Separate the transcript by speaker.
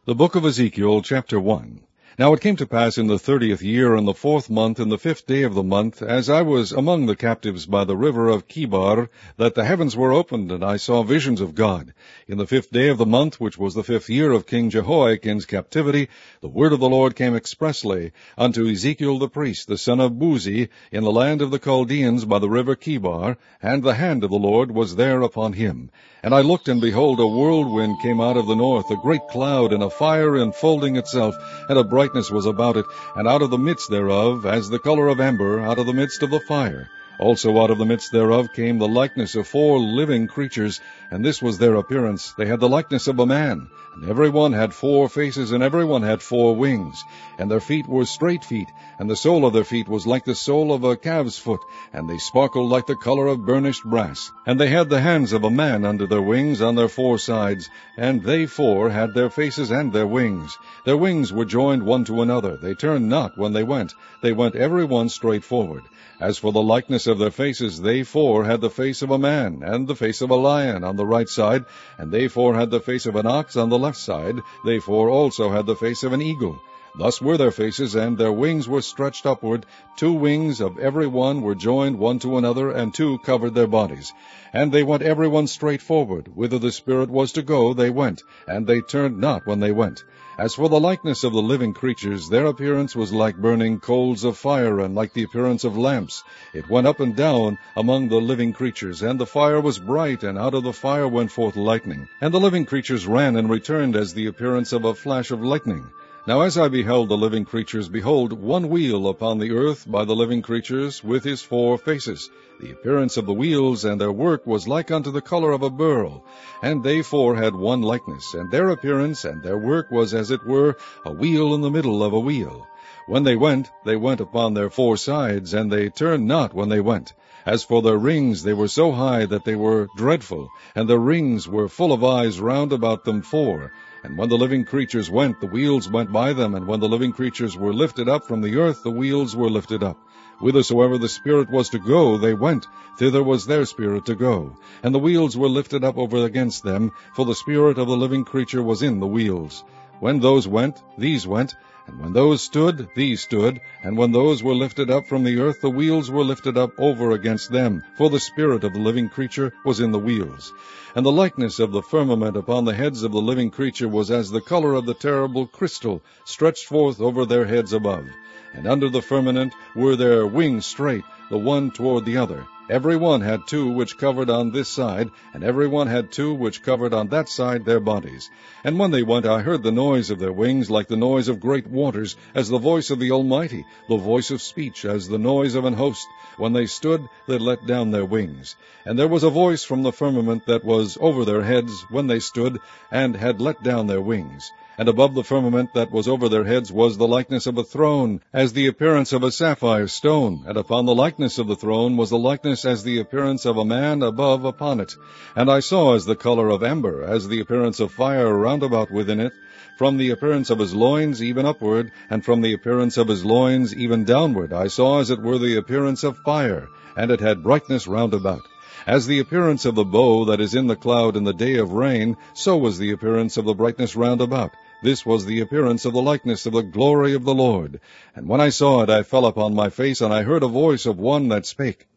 Speaker 1: The book of Ezekiel, chapter 1. Now it came to pass in the 30th year, in the 4th month, in the 5th day of the month, as I was among the captives by the river of Chebar, that the heavens were opened, and I saw visions of God. In the 5th day of the month, which was the 5th year of King Jehoiakim's captivity, the word of the Lord came expressly unto Ezekiel the priest, the son of Buzi, in the land of the Chaldeans by the river Chebar, and the hand of the Lord was there upon him. And I looked, and behold, a whirlwind came out of the north, a great cloud, and a fire enfolding itself, and a brightness was about it, and out of the midst thereof, as the color of amber, out of the midst of the fire. Also out of the midst thereof came the likeness of 4 living creatures, and this was their appearance. They had the likeness of a man, and every one had 4 faces, and every one had 4 wings. And their feet were straight feet, and the sole of their feet was like the sole of a calf's foot, and they sparkled like the color of burnished brass. And they had the hands of a man under their wings on their 4 sides, and they 4 had their faces and their wings. Their wings were joined one to another. They turned not when they went every one straight forward. As for the likeness of their faces, they 4 had the face of a man, and the face of a lion on the right side, and they 4 had the face of an ox on the left side. They 4 also had the face of an eagle. Thus were their faces, and their wings were stretched upward. 2 wings of every one were joined one to another, and 2 covered their bodies. And they went every one straight forward. Whither the Spirit was to go, they went, and they turned not when they went. As for the likeness of the living creatures, their appearance was like burning coals of fire, and like the appearance of lamps. It went up and down among the living creatures, and the fire was bright, and out of the fire went forth lightning. And the living creatures ran and returned as the appearance of a flash of lightning. Now as I beheld the living creatures, behold, one wheel upon the earth by the living creatures, with his 4 faces. The appearance of the wheels and their work was like unto the color of a beryl. And they 4 had one likeness, and their appearance and their work was as it were a wheel in the middle of a wheel. When they went upon their 4 sides, and they turned not when they went. As for their rings, they were so high that they were dreadful, and their rings were full of eyes round about them 4. And when the living creatures went, the wheels went by them, and when the living creatures were lifted up from the earth, the wheels were lifted up. Whithersoever the Spirit was to go, they went, thither was their spirit to go. And the wheels were lifted up over against them, for the spirit of the living creature was in the wheels. When those went, these went, and when those stood, these stood, and when those were lifted up from the earth, the wheels were lifted up over against them, for the spirit of the living creature was in the wheels. And the likeness of the firmament upon the heads of the living creature was as the color of the terrible crystal, stretched forth over their heads above. And under the firmament were their wings straight, the one toward the other. Every one had 2 which covered on this side, and every one had 2 which covered on that side their bodies. And when they went, I heard the noise of their wings like the noise of great waters, as the voice of the Almighty, the voice of speech, as the noise of an host. When they stood, they let down their wings. And there was a voice from the firmament that was over their heads when they stood, and had let down their wings. And above the firmament that was over their heads was the likeness of a throne, as the appearance of a sapphire stone. And upon the likeness of the throne was the likeness as the appearance of a man above upon it. And I saw as the color of amber, as the appearance of fire round about within it, from the appearance of his loins even upward, and from the appearance of his loins even downward. I saw as it were the appearance of fire, and it had brightness round about. As the appearance of the bow that is in the cloud in the day of rain, so was the appearance of the brightness round about. This was the appearance of the likeness of the glory of the Lord. And when I saw it, I fell upon my face, and I heard a voice of one that spake.